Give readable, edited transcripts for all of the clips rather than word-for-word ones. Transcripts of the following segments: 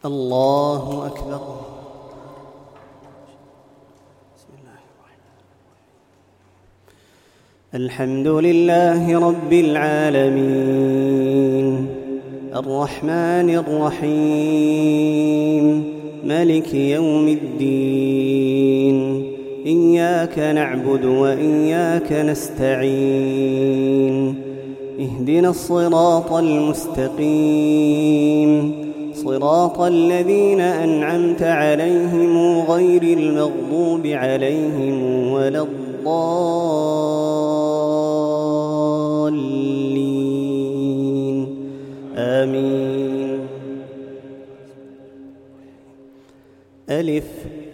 الله أكبر. بسم الله الحمد لله رب العالمين الرحمن الرحيم مالك يوم الدين إياك نعبد وإياك نستعين اهدنا الصراط المستقيم صراط الذين أنعمت عليهم غير المغضوب عليهم ولا الضالين آمين. ألف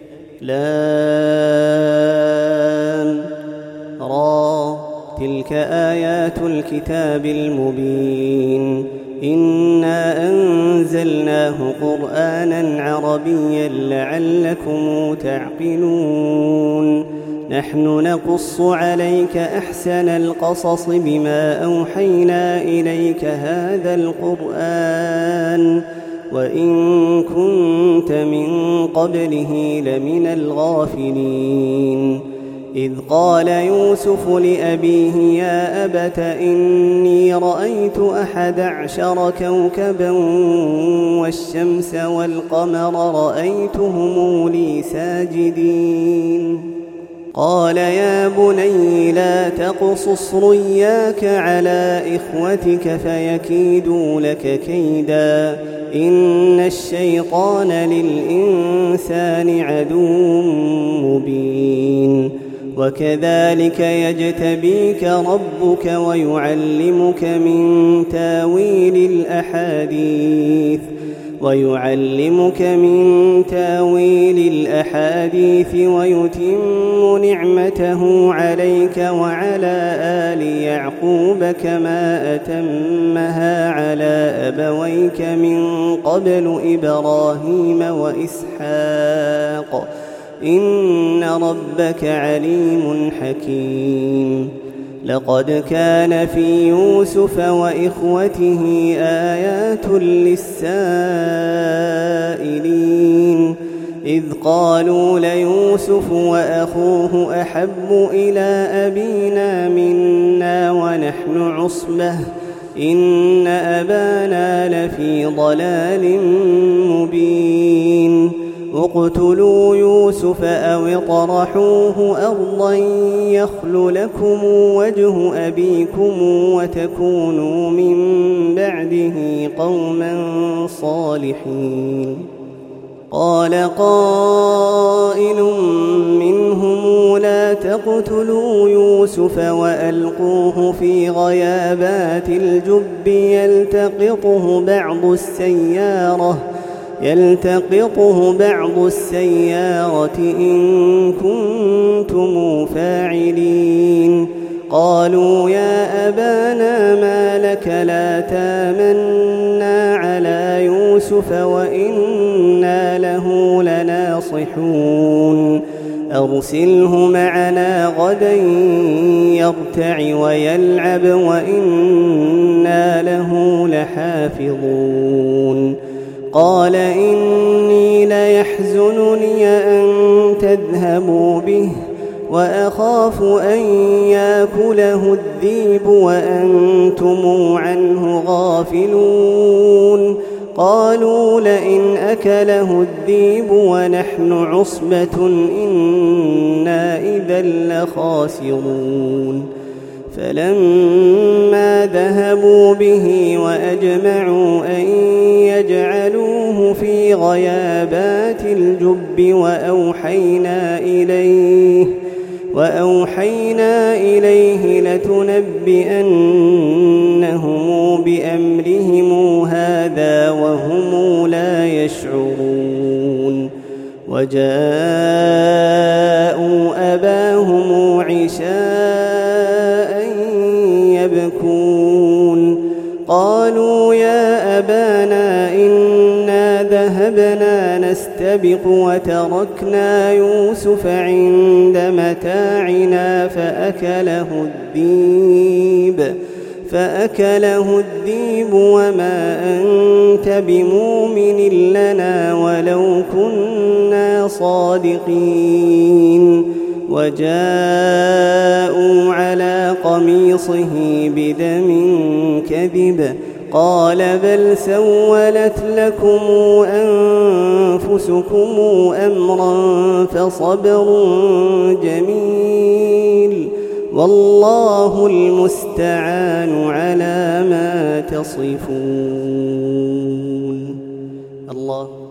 لام را تلك آيات الكتاب المبين إنا أنزلناه قرآنا عربيا لعلكم تعقلون. نحن نقص عليك أحسن القصص بما أوحينا إليك هذا القرآن وإن كنت من قبله لمن الغافلين. إذ قال يوسف لأبيه يا أبت إني رأيت 11 كوكبا والشمس والقمر رأيتهم لي ساجدين. قال يا بني لا تقصص رؤياك على إخوتك فيكيدوا لك كيدا إن الشيطان للإنسان عدو مبين. وكذلك يجتبيك ربك ويعلمك من تاويل الأحاديث ويتم نعمته عليك وعلى آل يعقوب كما أتمها على أبويك من قبل إبراهيم وإسحاق إن ربك عليم حكيم. لقد كان في يوسف وإخوته آيات للسائلين إذ قالوا ليوسف وأخوه أحب إلى أبينا منا ونحن عصبة إن أبانا لفي ضلال مبين. اقتلوا يوسف أو اطرحوه أرضا يخل لكم وجه أبيكم وتكونوا من بعده قوما صالحين. قال قائل منهم لا تقتلوا يوسف وألقوه في غيابات الجب يلتقطه بعض السيارة إن كنتم فاعلين. قالوا يا أبانا ما لك لا تامنا على يوسف وإنا له لناصحون أرسله معنا غدا يرتع ويلعب وإنا له لحافظون. قال إني ليحزنني أن تذهبوا به وأخاف أن يأكله الذئب وأنتم عنه غافلون. قالوا لئن أكله الذئب ونحن عصبة إنا إذا لخاسرون. فلما ذهبوا به وأجمعوا أن يجعلوه في غيابات الجب وأوحينا إليه لتنبئنهم بأمرهم هذا وهم لا يشعرون. وجاءوا أباهم عشاء يبكون. قالوا يا أبانا إنا ذهبنا نستبق وتركنا يوسف عند متاعنا فأكله الذئب فأكله الذئب وما أنت بمؤمن لنا ولو كنا صادقين وجاءوا على قميصه بدم كذب قال بل سولت لكم أنفسكم أمرا فصبر جميل والله المستعان على ما تصفون. الله